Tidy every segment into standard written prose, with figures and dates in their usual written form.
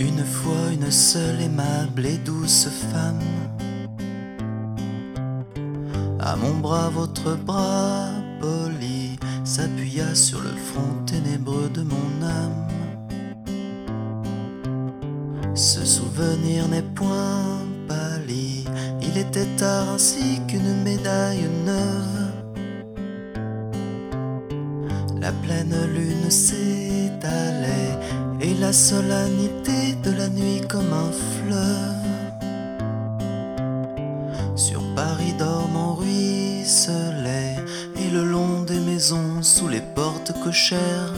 Une fois une seule aimable et douce femme à mon bras, votre bras poli s'appuya sur le front ténébreux de mon âme. Ce souvenir n'est point pâli, il était tard ainsi qu'une médaille neuve. La pleine lune s'étalait et la solennité de la nuit comme un fleuve. Sur Paris dormant ruisselait et le long des maisons sous les portes cochères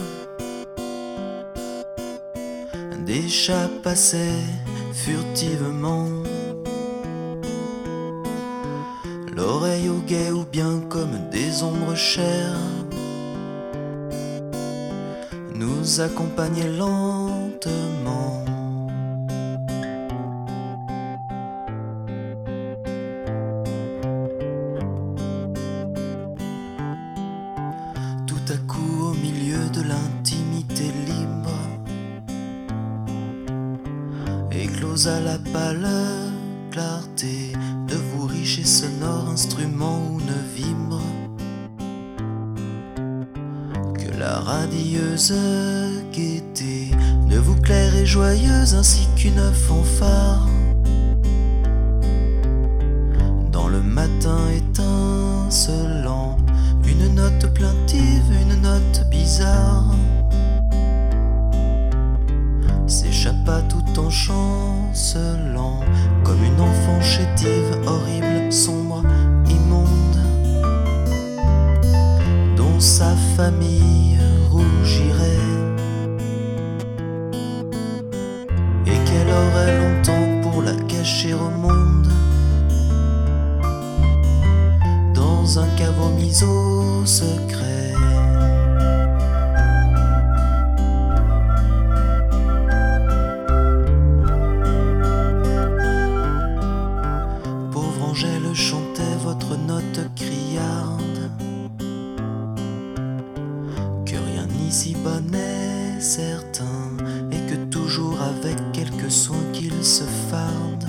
des chats passaient furtivement, l'oreille au guet ou bien comme des ombres chères nous accompagnaient lentement. Tout à coup, au milieu de l'intimité libre, éclosa la pâle clarté de vos riches et sonores instruments où ne vibre que la radieuse gaieté de vous claire et joyeuse ainsi qu'une fanfare dans le matin étincelant, une note plaintive, une note bizarre s'échappa tout en chancelant comme une enfant chétive, horrible, sombre, immonde, dont sa famille rougirait et qu'elle aurait longtemps pour la cacher au monde dans un caveau mis au secret. Angèle chantait votre note criarde, que rien n'ici-bas n'est certain, et que toujours avec quelque soin qu'il se farde,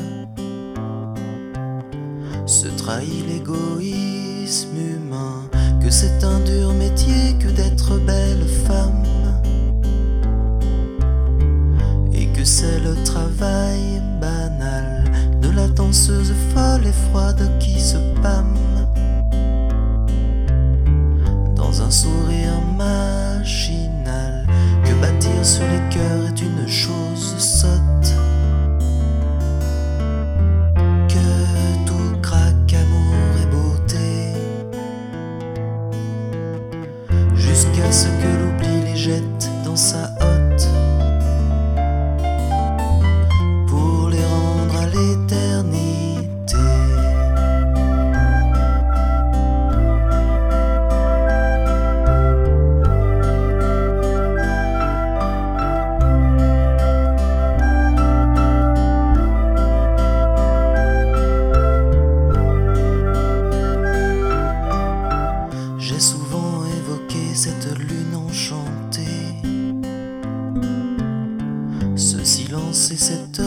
se trahit l'égoïsme humain, que c'est un dur métier que d'être belle femme, et que c'est le travail banal de la danseuse folle et froide qui se pâme dans un sourire machinal, que bâtir sur les cœurs est une chose sotte, que tout craque amour et beauté, jusqu'à ce que l'oubli les jette dans sa hotte pour les rendre à l'éternité. J'ai souvent évoqué cette lune enchantée, ce silence et cette